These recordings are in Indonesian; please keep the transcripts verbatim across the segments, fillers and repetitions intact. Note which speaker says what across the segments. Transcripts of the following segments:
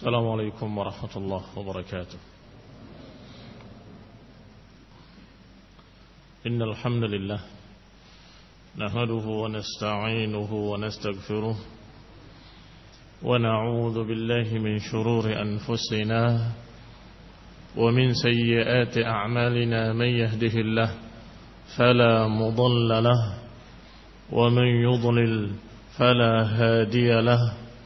Speaker 1: السلام عليكم ورحمة الله وبركاته. إن الحمد لله نحمده ونستعينه ونستغفره ونعوذ بالله من شرور أنفسنا ومن سيئات أعمالنا. من يهده الله فلا مضل له ومن يضلل فلا هادي له،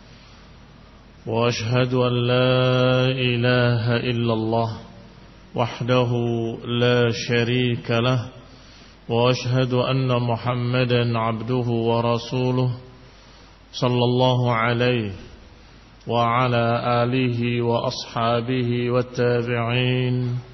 Speaker 1: وأشهد أن لا إله إلا الله وحده لا شريك له، وأشهد أن محمدا عبده ورسوله صلى الله عليه وعلى آله وأصحابه والتابعين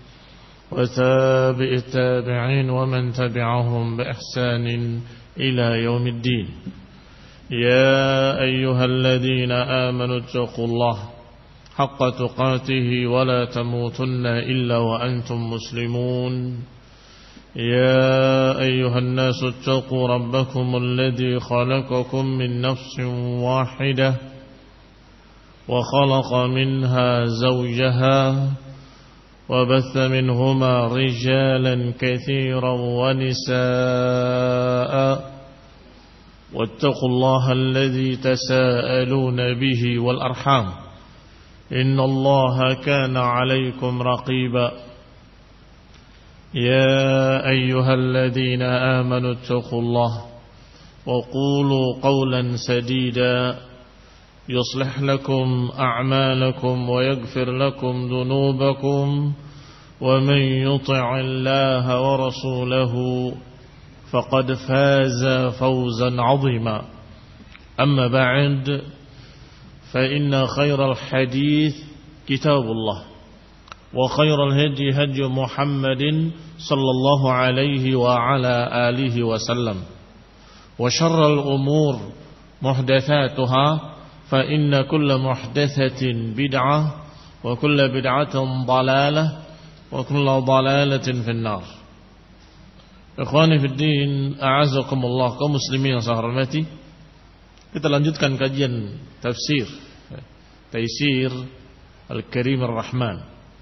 Speaker 1: وتابع التابعين ومن تبعهم بإحسان إلى يوم الدين. يا أيها الذين آمنوا اتقوا الله حق تقاته ولا تموتن إلا وأنتم مسلمون. يا أيها الناس اتقوا ربكم الذي خلقكم من نفس واحدة وخلق منها زوجها وبث منهما رجالا كثيرا ونساء، واتقوا الله الذي تساءلون به والأرحام إن الله كان عليكم رقيبا. يا أيها الذين آمنوا اتقوا الله وقولوا قولا سديدا يصلح لكم أعمالكم ويغفر لكم ذنوبكم، ومن يطع الله ورسوله فقد فاز فوزا عظيما. أما بعد، فإن خير الحديث كتاب الله، وخير الهدي هدي محمد صلى الله عليه وعلى آله وسلم، وشر الأمور محدثاتها، فإن كل محدثة بدعة وكل بدعة ضلالة وكل ضلالة في النار. Ikhwani fi din, a'azakumullah, kaum muslimin yang saya hormati. Kita lanjutkan kajian tafsir Taisir Al-Karim Ar-Rahman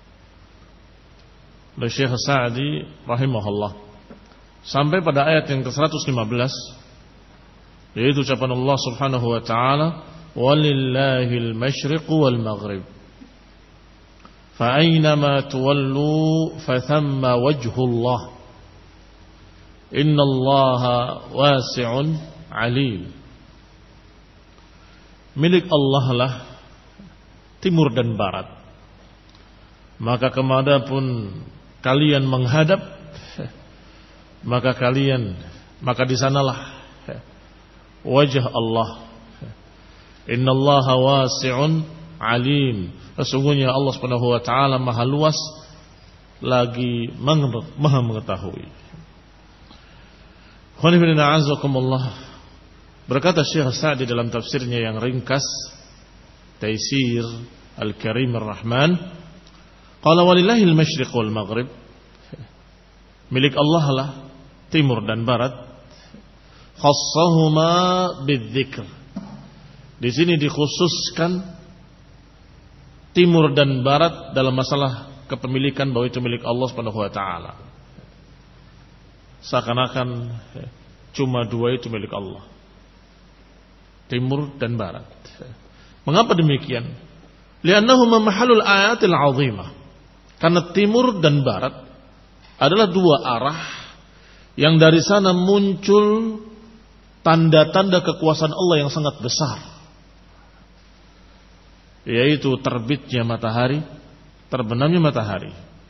Speaker 1: oleh Syekh Sa'di rahimahullah, sampai pada ayat yang ke seratus lima belas, yaitu ucapan Allah Subhanahu wa taala, walillahil masyriq wal maghrib fa aynama tuwallu fathamma wajhullah innallaha wasi'un alim. Milik Allah lah timur dan barat, maka kemanapun kalian menghadap, maka kalian maka di sanalah wajah Allah. Innallaha wasi'un alim. Sesungguhnya Allah Subhanahu wa taala maha luas lagi maha mengetahui. Berkata Syekh Sa'di dalam tafsirnya yang ringkas Taisir Al-Karim Ar-Rahman, qala walillahil masyriq wal maghrib, milik Allah lah timur dan barat, khassahuma bidzikr, di sini dikhususkan timur dan barat dalam masalah kepemilikan bahwa itu milik Allah Subhanahu wa taala. Seakan-akan cuma dua itu milik Allah, timur dan barat. Mengapa demikian? Li'annahuma mahallul ayatil 'azimah. Karena timur dan barat adalah dua arah yang dari sana muncul tanda-tanda kekuasaan Allah yang sangat besar, yaitu terbitnya matahari, terbenamnya matahari.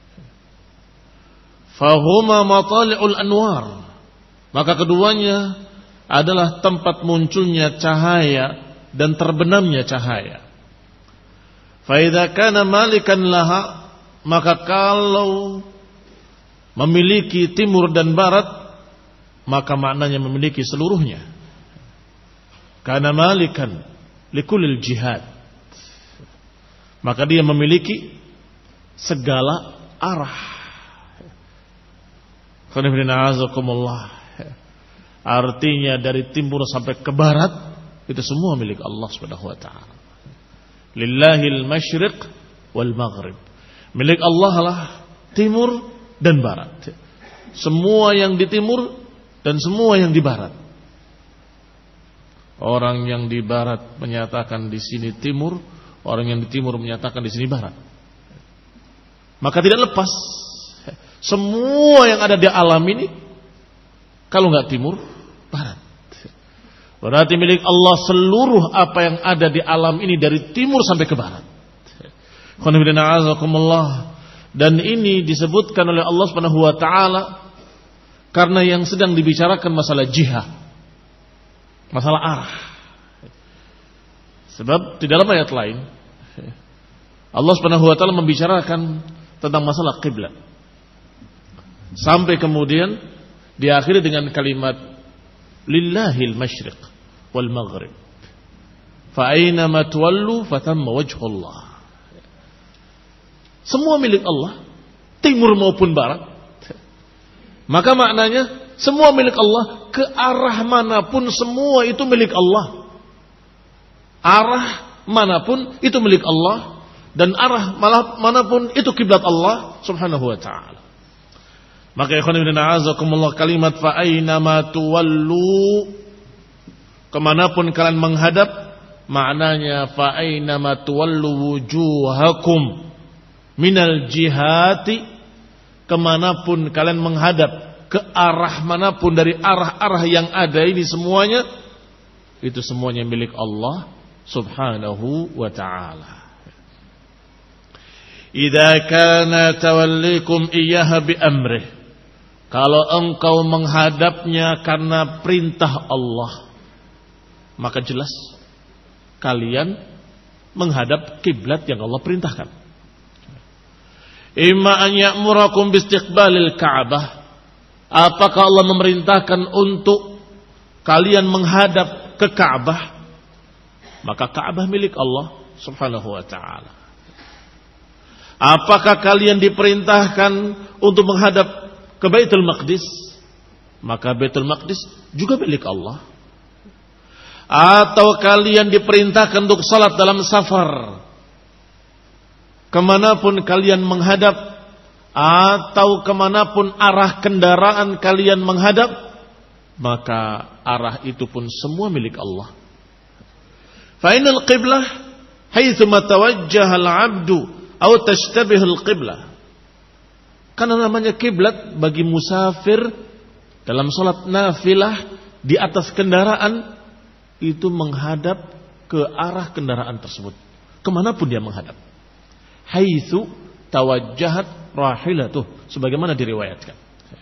Speaker 1: Fahuma matali'ul anwar, maka keduanya adalah tempat munculnya cahaya dan terbenamnya cahaya. Fa idza kana malikan laha, maka kalau memiliki timur dan barat, maka maknanya memiliki seluruhnya. Kana malikan likulil jihad, maka dia memiliki segala arah. Artinya dari timur sampai ke barat itu semua milik Allah Subhanahu wa taala. Lillahil masyriq wal maghrib. Milik Allah lah timur dan barat. Semua yang di timur dan semua yang di barat. Orang yang di barat menyatakan di sini timur, orang yang di timur menyatakan di sini barat. Maka tidak lepas semua yang ada di alam ini, kalau enggak timur, barat. Berarti milik Allah seluruh apa yang ada di alam ini dari timur sampai ke barat. Dan ini disebutkan oleh Allah Subhanahu wa taala karena yang sedang dibicarakan masalah jihad, masalah arah. Sebab di dalam ayat lain Allah Subhanahu wa taala membicarakan tentang masalah kiblat. Sampai kemudian diakhiri dengan kalimat lillahil masyriq wal maghrib. Fa aina ma tuwallu fatamma wajhullah. Semua milik Allah, timur maupun barat. Maka maknanya semua milik Allah, ke arah manapun semua itu milik Allah. Arah manapun itu milik Allah, dan arah manapun itu kiblat Allah Subhanahu wa taala. Maka ikhwan fillah a'azakumullah, kalimat fa aina ma tuwallu, kemanapun kalian menghadap, maknanya fa aina ma tuwallu wujuhakum minal jihati, kemanapun kalian menghadap, ke arah manapun dari arah-arah yang ada ini semuanya, itu semuanya milik Allah Subhanahu wa ta'ala. Idza kana tawallikum iyyaha bi amrih, kalau engkau menghadapnya karena perintah Allah, maka jelas kalian menghadap kiblat yang Allah perintahkan. Imma an ya'murakum biistiqbalil Ka'bah, apakah Allah memerintahkan untuk kalian menghadap ke Ka'bah, maka Ka'bah milik Allah Subhanahu wa ta'ala. Apakah kalian diperintahkan untuk menghadap ke Baitul Maqdis, maka Baitul Maqdis juga milik Allah. Atau kalian diperintahkan untuk salat dalam safar, kemanapun kalian menghadap, atau kemanapun arah kendaraan kalian menghadap, maka arah itu pun semua milik Allah. Fa'inal qiblah haitsu ma tawajjaha al-'abdu aw tashtabihu al-qiblah. Karena namanya kiblat bagi musafir dalam salat nafilah di atas kendaraan, itu menghadap ke arah kendaraan tersebut, kemanapun dia menghadap. Haitsu tawajjahat rahilatuh, sebagaimana diriwayatkan.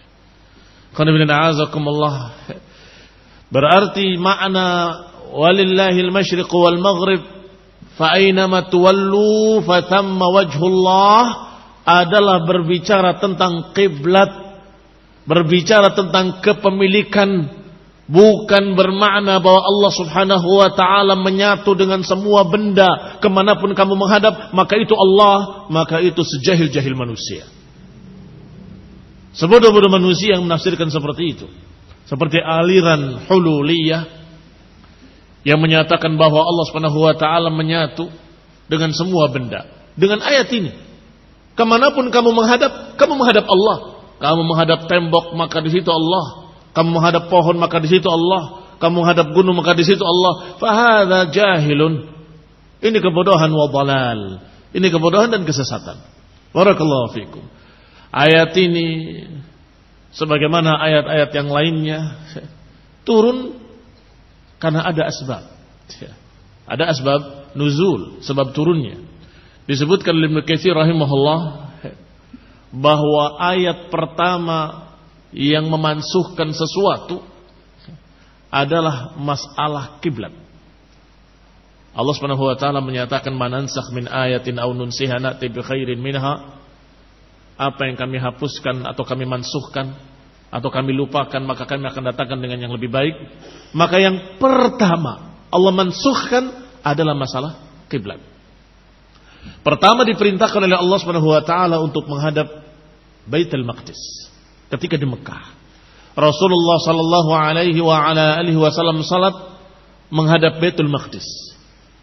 Speaker 1: Berarti makna walillahil masyriq wal maghrib fa aynama tuwallu fatamma wajhullah adalah berbicara tentang kiblat, berbicara tentang kepemilikan, bukan bermakna bahwa Allah Subhanahu wa ta'ala menyatu dengan semua benda. Kemanapun kamu menghadap, maka itu Allah, maka itu sejahil-jahil manusia, sebodoh-bodoh manusia yang menafsirkan seperti itu. Seperti aliran hululiyah yang menyatakan bahwa Allah Subhanahu wa ta'ala menyatu dengan semua benda. Dengan ayat ini, kemanapun kamu menghadap, kamu menghadap Allah. Kamu menghadap tembok, maka di situ Allah. Kamu menghadap pohon, maka di situ Allah. Kamu menghadap gunung, maka di situ Allah. Fahadha jahilun. Ini kebodohan wa dhalal. Ini kebodohan dan kesesatan. Barakallahu fikum. Ayat ini sebagaimana ayat-ayat yang lainnya turun karena ada asbab. Ada asbab nuzul, sebab turunnya. Disebutkan oleh Ibnu Katsir rahimahullah bahwa ayat pertama yang memansuhkan sesuatu adalah masalah kiblat. Allah Subhanahu wa taala menyatakan manansakh min ayatin aw nunsiha na'ti bi khairin minha. Apa yang kami hapuskan atau kami mansuhkan atau kami lupakan, maka kami akan datangkan dengan yang lebih baik. Maka yang pertama Allah mansuhkan adalah masalah kiblat. Pertama diperintahkan oleh Allah Subhanahu wa taala untuk menghadap Baitul Maqdis ketika di Mekah. Rasulullah sallallahu alaihi wa ala alihi wasallam salat menghadap Baitul Maqdis.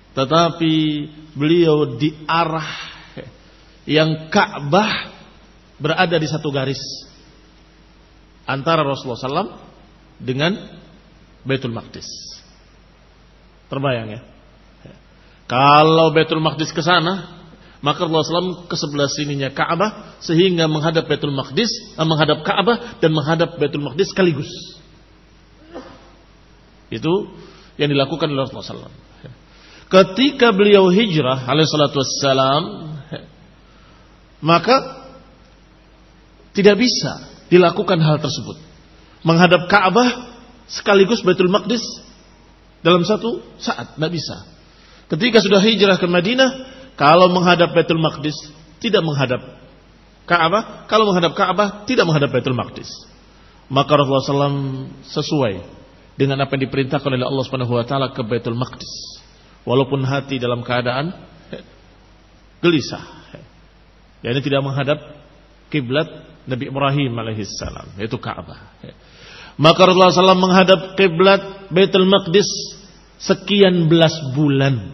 Speaker 1: tetapi beliau di arah yang Ka'bah berada di satu garis antara Rasulullah shallallahu alaihi wasallam dengan Baitul Maqdis. Terbayang ya? Kalau Baitul Maqdis ke sana, maka Rasulullah shallallahu alaihi wasallam ke sebelah sininya Ka'bah, sehingga menghadap Baitul Maqdis, menghadap Ka'bah dan menghadap Baitul Maqdis sekaligus. Itu yang dilakukan oleh Rasulullah shallallahu alaihi wasallam. Ketika beliau hijrah alaihi salatu wassalam, maka tidak bisa dilakukan hal tersebut. Menghadap Ka'bah sekaligus Baitul Maqdis dalam satu saat, tidak bisa. Ketika sudah hijrah ke Madinah, kalau menghadap Baitul Maqdis tidak menghadap Ka'bah, kalau menghadap Ka'bah tidak menghadap Baitul Maqdis. Maka Rasulullah shallallahu alaihi wasallam sesuai dengan apa yang diperintahkan oleh Allah Subhanahu wa taala ke Baitul Maqdis, walaupun hati dalam keadaan gelisah. Ya, ini tidak menghadap kiblat Nabi Ibrahim alaihissalam, yaitu Ka'bah. Maka Rasulullah shallallahu alaihi wasallam menghadap kiblat Baitul Maqdis sekian belas bulan.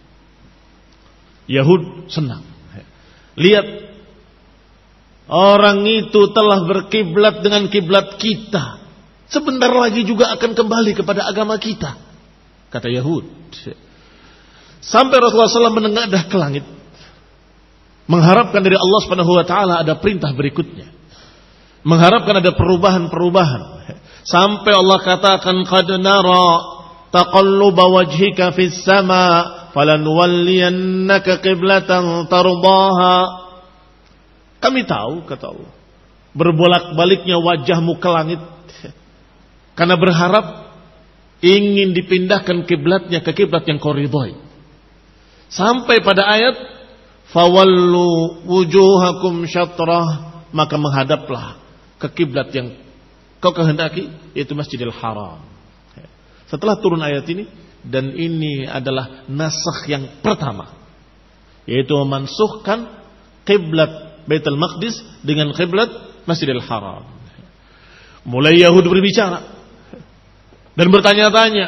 Speaker 1: Yahud senang. Lihat, orang itu telah berkiblat dengan kiblat kita. Sebentar lagi juga akan kembali kepada agama kita, kata Yahud. Sampai Rasulullah shallallahu alaihi wasallam menengadah ke langit, mengharapkan dari Allah Subhanahu wa taala ada perintah berikutnya, mengharapkan ada perubahan-perubahan. Sampai Allah katakan, qad nara taqalluba wajhika fis sama falanwalliyannaka qiblatan tardaha. Kami tahu, kata Allah, berbolak-baliknya wajahmu ke langit karena berharap ingin dipindahkan kiblatnya ke kiblat yang kau ridhai. Sampai pada ayat fawallu wujuhakum syatrah, maka menghadaplah ke kiblat yang kau kehendaki, yaitu Masjidil Haram. Setelah turun ayat ini, dan ini adalah nasakh yang pertama, yaitu memansuhkan kiblat Baitul Maqdis dengan kiblat Masjidil Haram. Mulai Yahudi berbicara dan bertanya-tanya.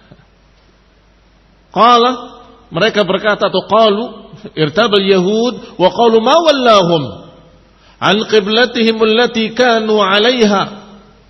Speaker 1: Qala, mereka berkata, atau qalu, irtabal Yahud wa qalu ma wallahum an qiblatihim allati kanu 'alaiha.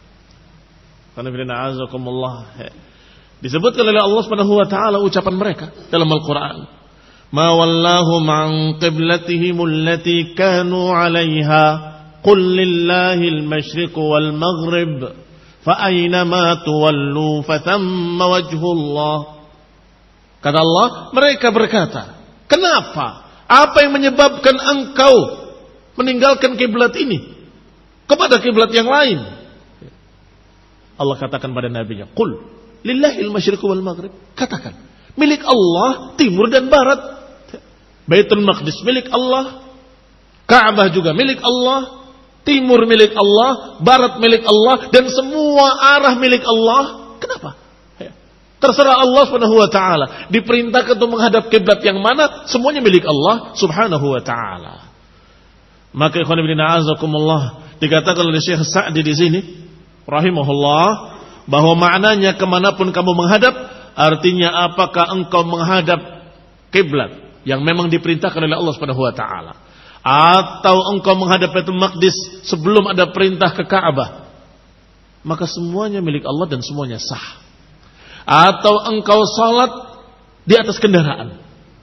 Speaker 1: Disebutkan oleh Allah Subhanahu wa taala ucapan mereka dalam Al-Qur'an, ma wallahum an qiblatihim allati kanu 'alaiha qul lillahil masyriq wal maghrib fa aynama tuwallu fathamma wajhullah. Kata Allah, mereka berkata, kenapa? Apa yang menyebabkan engkau meninggalkan kiblat ini kepada kiblat yang lain? Allah katakan pada nabinya, qul lillahil masyriq wal maghrib. Katakan, milik Allah timur dan barat. Baitul Maqdis milik Allah, Ka'bah juga milik Allah, timur milik Allah, barat milik Allah, dan semua arah milik Allah. Kenapa? Terserah Allah Subhanahu wa taala. Diperintahkan untuk menghadap kiblat yang mana, semuanya milik Allah Subhanahu wa taala. Maka ikhwan fillah azakumullah, dikatakan oleh Syekh Sa'di di sini rahimahullah, bahwa maknanya kemanapun kamu menghadap, artinya apakah engkau menghadap kiblat yang memang diperintahkan oleh Allah Subhanahu wa taala, atau engkau menghadap Baitul Maqdis sebelum ada perintah ke Ka'bah, maka semuanya milik Allah dan semuanya sah. Atau engkau salat di atas kendaraan,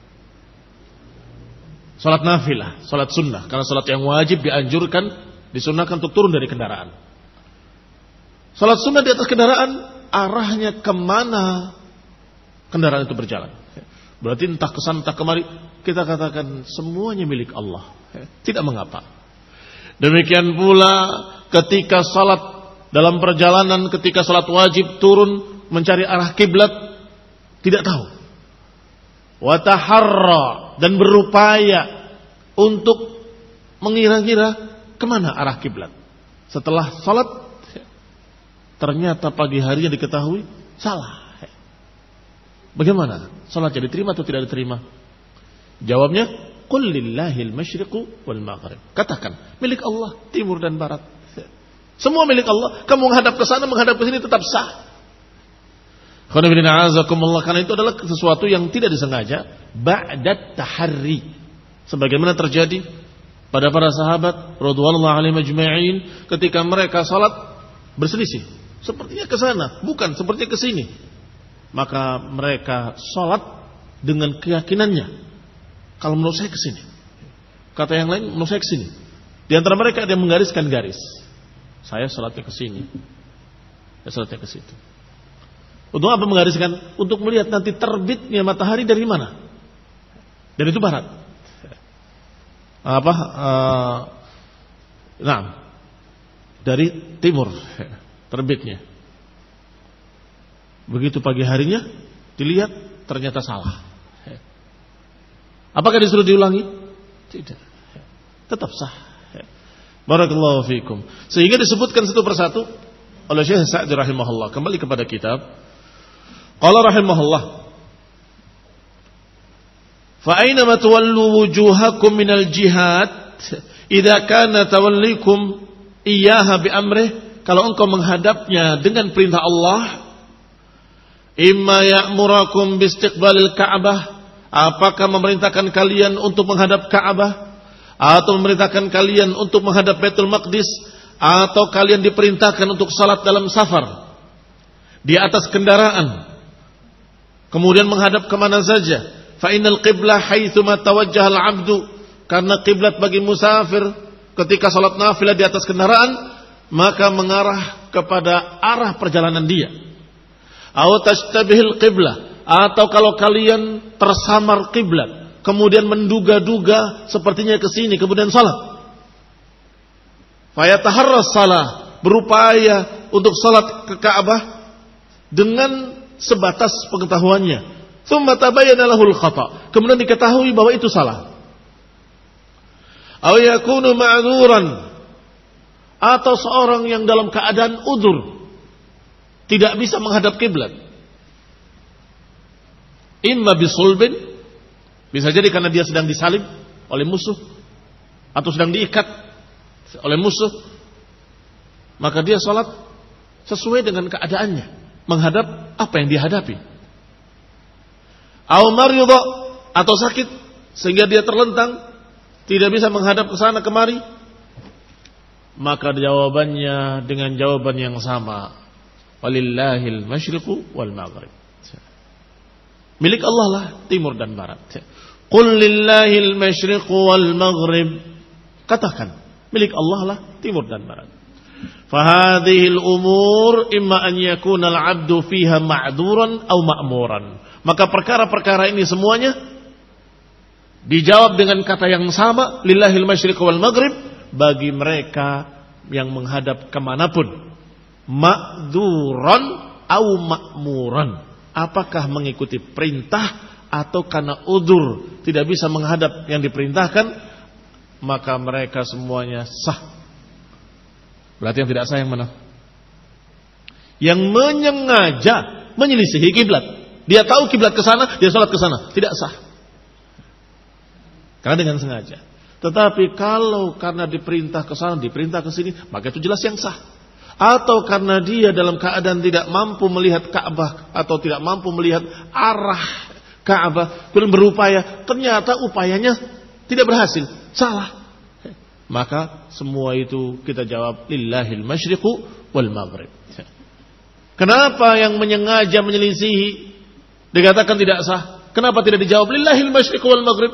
Speaker 1: salat nafilah, salat sunnah, karena salat yang wajib dianjurkan, disunnahkan untuk turun dari kendaraan. Salat sunnah di atas kendaraan, arahnya kemana kendaraan itu berjalan, berarti entah ke sana entah kemari, kita katakan semuanya milik Allah, tidak mengapa. Demikian pula ketika salat dalam perjalanan, ketika salat wajib turun mencari arah kiblat, tidak tahu. Wa taharra, dan berupaya untuk mengira-ngira kemana arah kiblat. Setelah salat, ternyata pagi harinya diketahui salah. Bagaimana? Salatnya diterima atau tidak diterima? Jawabnya, qul lillahil masyriqu wal maghrib. Katakan, milik Allah timur dan barat. Semua milik Allah. Kamu menghadap ke sana, menghadap ke sini tetap sah. Karena itu adalah sesuatu yang tidak disengaja, ba'dat taharri, sebagaimana terjadi pada para sahabat radhiyallahu alaihim ajma'in ketika mereka salat berselisih, sepertinya ke sana, bukan sepertinya ke sini. Maka mereka salat dengan keyakinannya, kalau menurut saya ke sini. Kata yang lain, menurut saya ke sini. Di antara mereka ada yang menggariskan garis. Saya salatnya ke sini. Saya salatnya ke situ. Untuk apa menggariskan? Untuk melihat nanti terbitnya matahari dari mana? Dan itu barat. Apa? Uh, nah, dari timur terbitnya. Begitu pagi harinya dilihat ternyata salah. Apakah disuruh diulangi? Tidak. Tetap sah. Barakallahu fiikum. Sehingga disebutkan satu persatu oleh Syekh Sa'di rahimahullah. Kembali kepada kitab. Qala rahimahullah. Fa aynama tuwallu wujuhakum minal jihad idza kana tawallikum iyyaha bi amrih, kalau engkau menghadapnya dengan perintah Allah, imma ya'murakum bi istiqbalil Ka'bah, apakah memerintahkan kalian untuk menghadap Ka'bah, atau memerintahkan kalian untuk menghadap Baitul Maqdis, atau kalian diperintahkan untuk salat dalam safar di atas kendaraan, kemudian menghadap kemana saja. Fa innal qiblah haitsuma tawajjaha al-'abdu, karena kiblat bagi musafir ketika salat nafilah di atas kendaraan maka mengarah kepada arah perjalanan dia. Aw tashtabihil qiblah, atau kalau kalian tersamar kiblat kemudian menduga-duga sepertinya ke sini kemudian salat. Fayataharras salah, berupaya untuk salat ke Ka'bah dengan sebatas pengetahuannya. Tsumma tabayyana lahul khata', kemudian diketahui bahwa itu salah. Aw yakunu ma'dzuran, atau seorang yang dalam keadaan udzur tidak bisa menghadap kiblat. Imma bisulbin, bisa jadi karena dia sedang disalib oleh musuh atau sedang diikat oleh musuh, maka dia salat sesuai dengan keadaannya, menghadap apa yang dihadapi. Aw maridha, atau sakit sehingga dia terlentang tidak bisa menghadap ke sana kemari, maka jawabannya dengan jawaban yang sama, walillahil masyriqu wal maghrib, milik Allah lah timur dan barat. Qul lillahil masyriqu wal maghrib, katakan milik Allah lah timur dan barat. Fahadhil umur imma an yakuna al-'abdu fiha ma'duran aw ma'muran, maka perkara-perkara ini semuanya dijawab dengan kata yang sama, lillahil masyriq wal maghrib, bagi mereka yang menghadap kemanapun. Ma'duran au ma'muran, apakah mengikuti perintah atau karena udzur tidak bisa menghadap yang diperintahkan, maka mereka semuanya sah. Berarti yang tidak sah yang mana? Yang menyengaja menyelisihi kiblat. Dia tahu kiblat ke sana, dia salat ke sana, tidak sah. Karena dengan sengaja. Tetapi kalau karena diperintah ke sana, diperintah ke sini, maka itu jelas yang sah. Atau karena dia dalam keadaan tidak mampu melihat Ka'bah atau tidak mampu melihat arah Ka'bah, kemudian berupaya, ternyata upayanya tidak berhasil, salah. Maka semua itu kita jawab lillahil masyriqu wal maghrib. Kenapa yang menyengaja menyelisihi dikatakan tidak sah? Kenapa tidak dijawab lillahil masyriqu wal maghrib?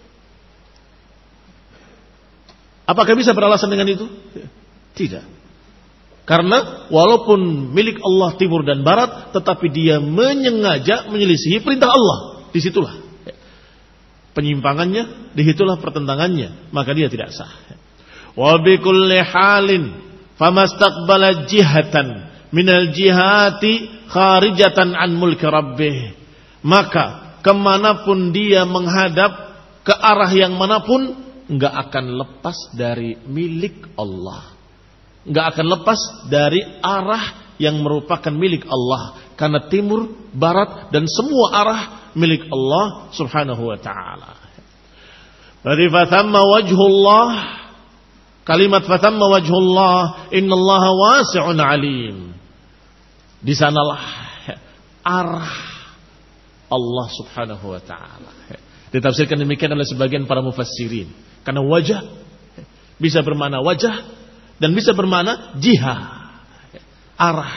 Speaker 1: Apakah bisa beralasan dengan itu? Tidak. Karena walaupun milik Allah timur dan barat, tetapi dia menyengaja menyelisihi perintah Allah. Disitulah penyimpangannya, disitulah pertentangannya, maka dia tidak sah. Wa bi kulli halin famastaqbala jihatan minal jihati kharijatan an mulki rabbih, maka kemanapun dia menghadap, ke arah yang manapun, enggak akan lepas dari milik Allah, enggak akan lepas dari arah yang merupakan milik Allah, karena timur, barat dan semua arah milik Allah subhanahu wa ta'ala. Berarti fatamma wajhullah, kalimat fatamma wajhullah, innallaha wasi'un alim. Di sanalah arah Allah subhanahu wa ta'ala. Ditafsirkan demikian oleh sebagian para mufassirin. Karena wajah bisa bermakna wajah dan bisa bermakna jihah, arah.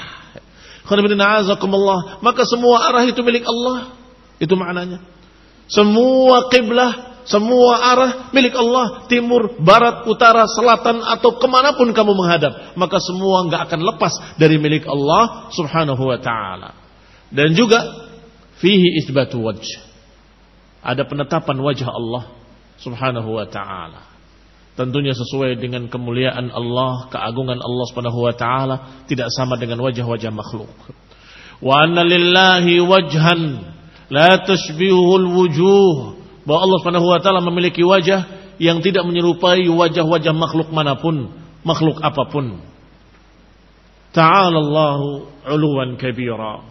Speaker 1: Maka semua arah itu milik Allah. Itu maknanya. Semua qiblah, semua arah milik Allah. Timur, barat, utara, selatan atau kemanapun kamu menghadap, maka semua enggak akan lepas dari milik Allah subhanahu wa ta'ala. Dan juga fihi isbatu wajh, ada penetapan wajah Allah subhanahu wa ta'ala. Tentunya sesuai dengan kemuliaan Allah, keagungan Allah subhanahu wa ta'ala, tidak sama dengan wajah-wajah makhluk. Wa anna lillahi wajhan la tashbihuhul wujuh, bahwa Allah subhanahu wa ta'ala memiliki wajah yang tidak menyerupai wajah-wajah makhluk manapun, makhluk apapun. Ta'ala Allahu 'uluwan kabira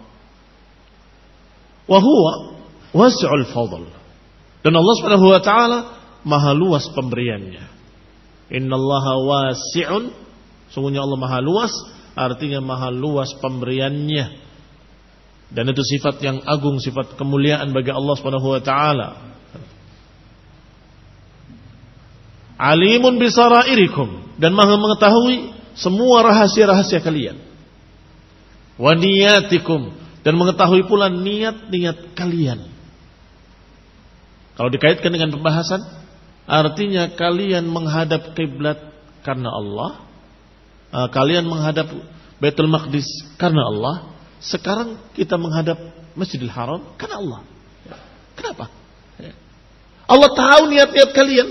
Speaker 1: wa huwa wasi'ul fadl, dan Allah subhanahu wa ta'ala maha luas pemberiannya. Innallaha wasi'un, sungguhnya Allah maha luas, artinya maha luas pemberiannya. Dan itu sifat yang agung, sifat kemuliaan bagi Allah subhanahu wa ta'ala. Alimun bisarairikum, dan maha mengetahui semua rahasia-rahasia kalian. Wa niyatikum, dan mengetahui pula niat-niat kalian. Kalau dikaitkan dengan pembahasan, artinya kalian menghadap kiblat karena Allah, kalian menghadap Baitul Maqdis karena Allah. Sekarang kita menghadap Masjidil Haram karena Allah. Kenapa? Allah tahu niat-niat kalian.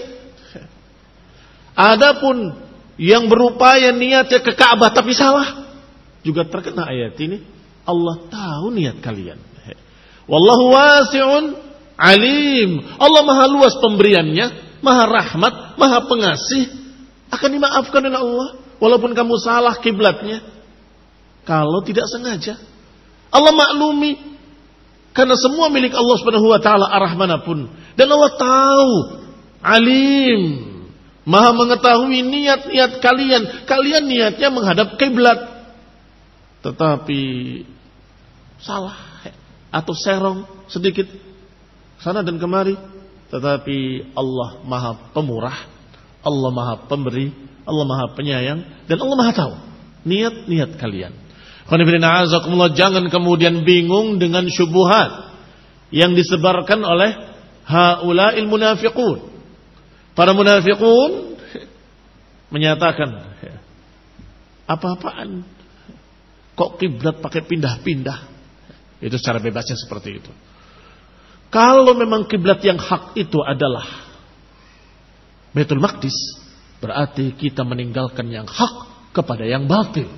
Speaker 1: Adapun yang berupaya niatnya ke Ka'bah tapi salah, juga terkena ayat ini. Allah tahu niat kalian. Wallahu wasi'un alim. Allah maha luas pemberiannya, maha rahmat, maha pengasih. Akan dimaafkan oleh Allah walaupun kamu salah kiblatnya, kalau tidak sengaja. Allah maklumi, karena semua milik Allah subhanahu wa ta'ala arah manapun. Dan Allah tahu, alim, maha mengetahui niat-niat kalian. Kalian niatnya menghadap kiblat, tetapi salah atau serong sedikit sana dan kemari. Tetapi Allah maha pemurah, Allah maha pemberi, Allah maha penyayang, dan Allah maha tahu niat-niat kalian. Jangan kemudian bingung dengan syubhat yang disebarkan oleh haula'il munafiqun. Para munafiqun menyatakan, apa-apaan kok kiblat pakai pindah-pindah? Itu secara bebasnya seperti itu. Kalau memang kiblat yang hak itu adalah Baitul Maqdis, berarti kita meninggalkan yang hak kepada yang batil.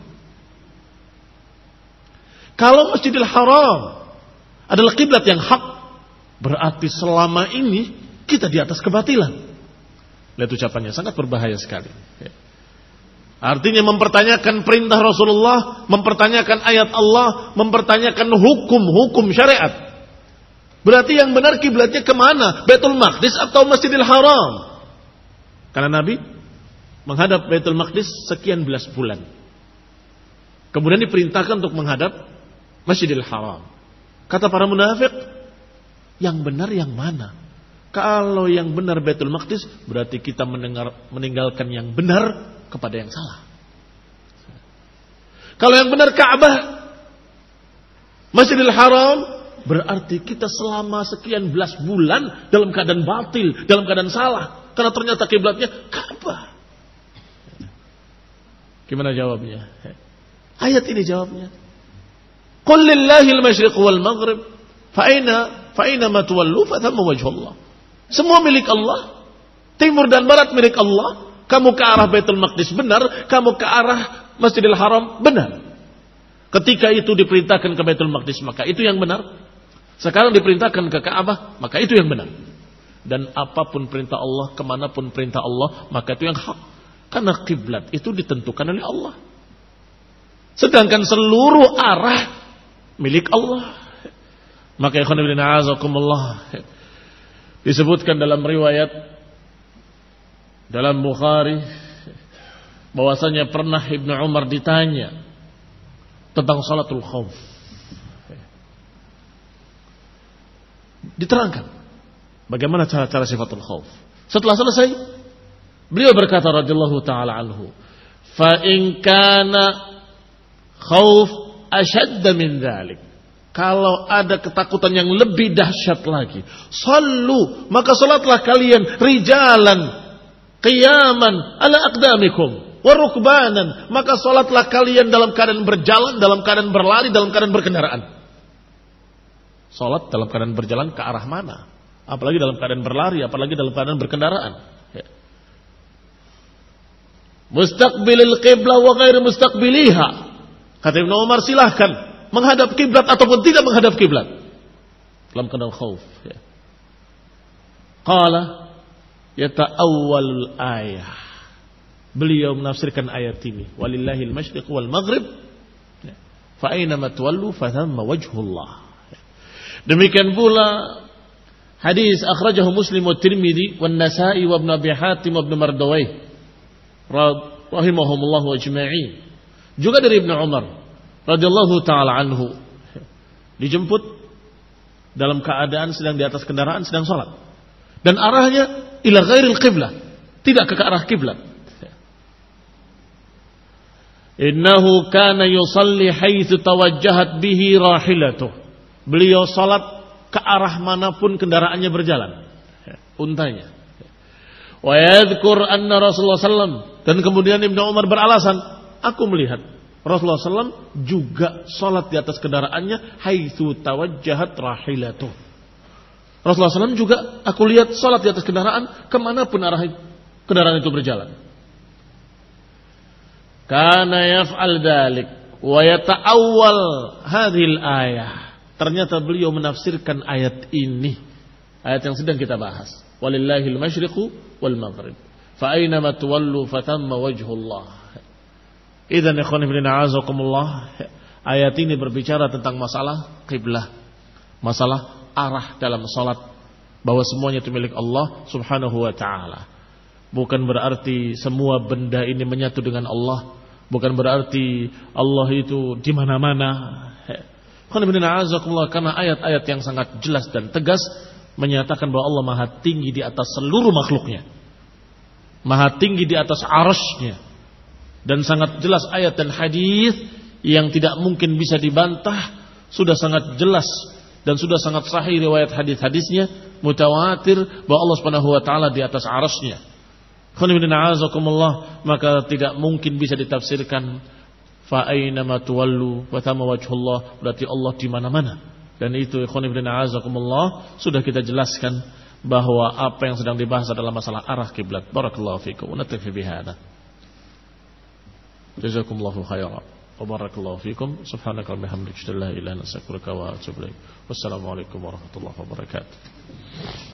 Speaker 1: Kalau Masjidil Haram adalah kiblat yang hak, berarti selama ini kita di atas kebatilan. Lihat ucapannya, sangat berbahaya sekali. Artinya mempertanyakan perintah Rasulullah, mempertanyakan ayat Allah, mempertanyakan hukum-hukum syariat. Berarti yang benar kiblatnya kemana? Baitul Maqdis atau Masjidil Haram? Karena Nabi menghadap Baitul Maqdis sekian belas bulan. Kemudian diperintahkan untuk menghadap Masjidil Haram. Kata para munafik, yang benar yang mana? Kalau yang benar Baitul Maqdis, berarti kita mendengar, meninggalkan yang benar kepada yang salah. Kalau yang benar Ka'bah, Masjidil Haram, berarti kita selama sekian belas bulan dalam keadaan batil, dalam keadaan salah, karena ternyata kiblatnya Ka'bah. Gimana jawabnya? Ayat ini jawabnya. Qul lillahil masyriq wal maghrib, fa aina fa aina ma tuwallu fa thamma wajhullah. Semua milik Allah. Timur dan barat milik Allah. Kamu ke arah Baitul Maqdis benar, kamu ke arah Masjidil Haram benar. Ketika itu diperintahkan ke Baitul Maqdis, maka itu yang benar. Sekarang diperintahkan ke Ka'bah, maka itu yang benar. Dan apapun perintah Allah, kemanapun perintah Allah, maka itu yang hak. Karena kiblat itu ditentukan oleh Allah. Sedangkan seluruh arah milik Allah. Maka ikhwan fillah azakumullah, disebutkan dalam riwayat dalam Bukhari bahwasanya pernah Ibnu Umar ditanya tentang salatul khauf. Diterangkan bagaimana cara-cara sifatul khauf. Setelah selesai, beliau berkata radhiyallahu taala anhu, "Fa in kana khauf ashadda min dzalik." Kalau ada ketakutan yang lebih dahsyat lagi, sallu, maka salatlah kalian rijalan qiyaman ala aqdamikum wa rukbanan, maka salatlah kalian dalam keadaan berjalan, dalam keadaan berlari, dalam keadaan berkendaraan. Salat dalam keadaan berjalan ke arah mana? Apalagi dalam keadaan berlari, apalagi dalam keadaan berkendaraan. Ya. Mustaqbilil qiblah wa ghairi mustaqbiliha. Kata Ibnu Umar, silahkan menghadap kiblat ataupun tidak menghadap kiblat dalam keadaan khauf. Ya. Qala yata'awwalul ayah. Beliau menafsirkan ayat ini. Walillahil masyriq wal maghrib. Ya. Fa aina ma tuwallu fa thamma wajhullah. Ya. Demikian pula hadis akhrajahu Muslim wa Tirmidzi wan Nasa'i wa Ibnu Abi Hatim wa Ibnu Mardawayh rahimahumullah ajma'in. Juga dari Ibnu Umar radhiyallahu taala anhu, dijemput dalam keadaan sedang di atas kendaraan, sedang sholat, dan arahnya ila ghairil qiblah, tidak ke arah kiblat. Innahu kana yusalli haitsu tawajjahat bihi rahilatuh. Beliau sholat ke arah manapun kendaraannya berjalan, untanya. Wa yadhkur anna Rasulullah sallallahu alaihi wasallam, dan kemudian Ibnu Umar beralasan, aku melihat Rasulullah sallallahu alaihi wasallam juga salat di atas kendaraannya haitsu tawajjahat rahilatuh. Rasulullah sallallahu alaihi wasallam juga aku lihat salat di atas kendaraan kemanapun arah kendaraan itu berjalan. Kana yaf'al dzalik wa yata'awwal hadhil ayah. Ternyata beliau menafsirkan ayat ini, ayat yang sedang kita bahas. Walillahil masyriqu wal maghrib. Fa aina ma tuwallu fa thamma wajhullah. Idzan ikhwan fillah a'azakumullah, ayat ini berbicara tentang masalah kiblah, masalah arah dalam salat, bahwa semuanya itu milik Allah Subhanahu wa taala. Bukan berarti semua benda ini menyatu dengan Allah, bukan berarti Allah itu di mana-mana. Ikhwan fillah a'azakumullah, karena ayat-ayat yang sangat jelas dan tegas menyatakan bahwa Allah Maha tinggi di atas seluruh makhluknya, Maha tinggi di atas arasy-Nya. Dan sangat jelas ayat dan hadis yang tidak mungkin bisa dibantah, sudah sangat jelas dan sudah sangat sahih riwayat hadis-hadisnya, mutawatir bahwa Allah Subhanahu wa taala di atas arasy-Nya. Maka tidak mungkin bisa ditafsirkan fa aina ma tuwallu wa thamma wajhullah, berarti Allah di mana-mana. Dan itu ikhwan ibn a'azakumullah sudah kita jelaskan bahwa apa yang sedang dibahas adalah masalah arah kiblat. Barakallahu fikum wa naktafi bihadza. Jazakumullahu khairan wa barakallahu fikum. Subhanaka wa bihamdika, la ilaha illa anta, astaghfiruka wa atubu ilaik. Wassalamu alaikum warahmatullahi wabarakatuh.